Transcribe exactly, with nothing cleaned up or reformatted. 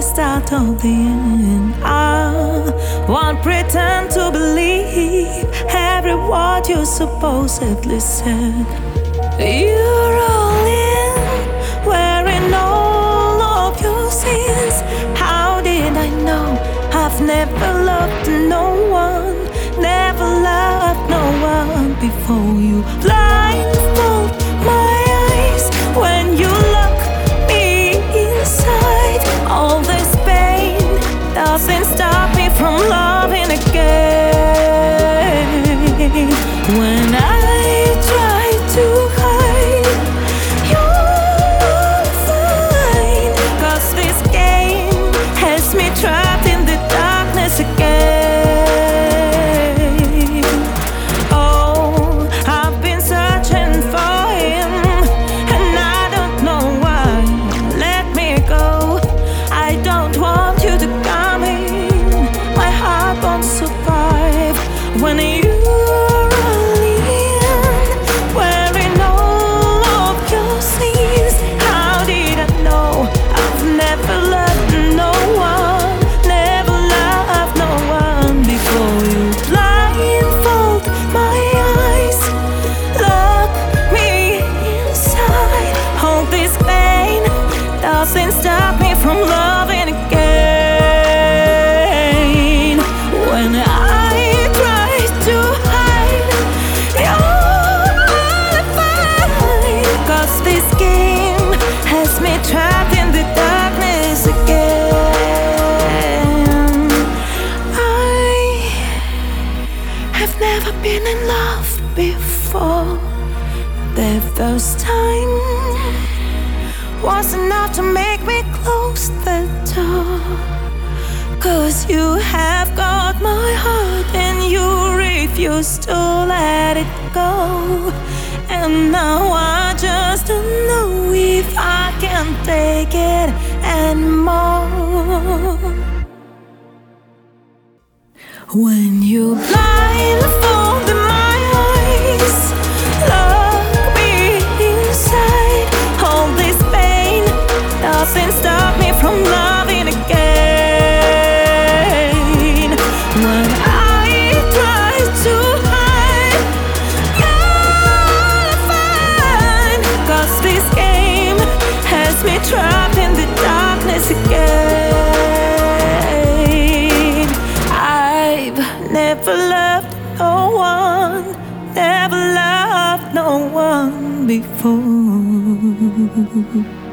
start of the end. I won't pretend to believe every word you supposedly said. You're all in, wearing all of your sins. How did I know? I've never loved no one, never loved no one before you. Blindfold my eyes when you look me inside. All this pain doesn't stop me from loving again. When I try to hide, you're fine, 'cause this game has me trapped in the darkness again. Oh, I've been searching for him, and I don't know why. Let me go, I don't want you to come in. My heart won't survive when you're all in, wearing all of your sins. How did I know? I've never loved no one, never loved no one before you. Blindfold my eyes, look me inside. All this pain doesn't stop me from loving again. When I try to hide, you're fine, 'cause this game has me trapped in the darkness again. I have never been in love before. The first time was enough to make me close the door. 'Cause you have got my heart and you refuse to let it go. And now I just don't know if I can take it anymore. When you blindfold my eyes, look me inside. All this pain doesn't stop me from loving again. When I try to hide, you're fine, 'cause this game has me trapped in the darkness again. I've never loved no one, never loved no one before.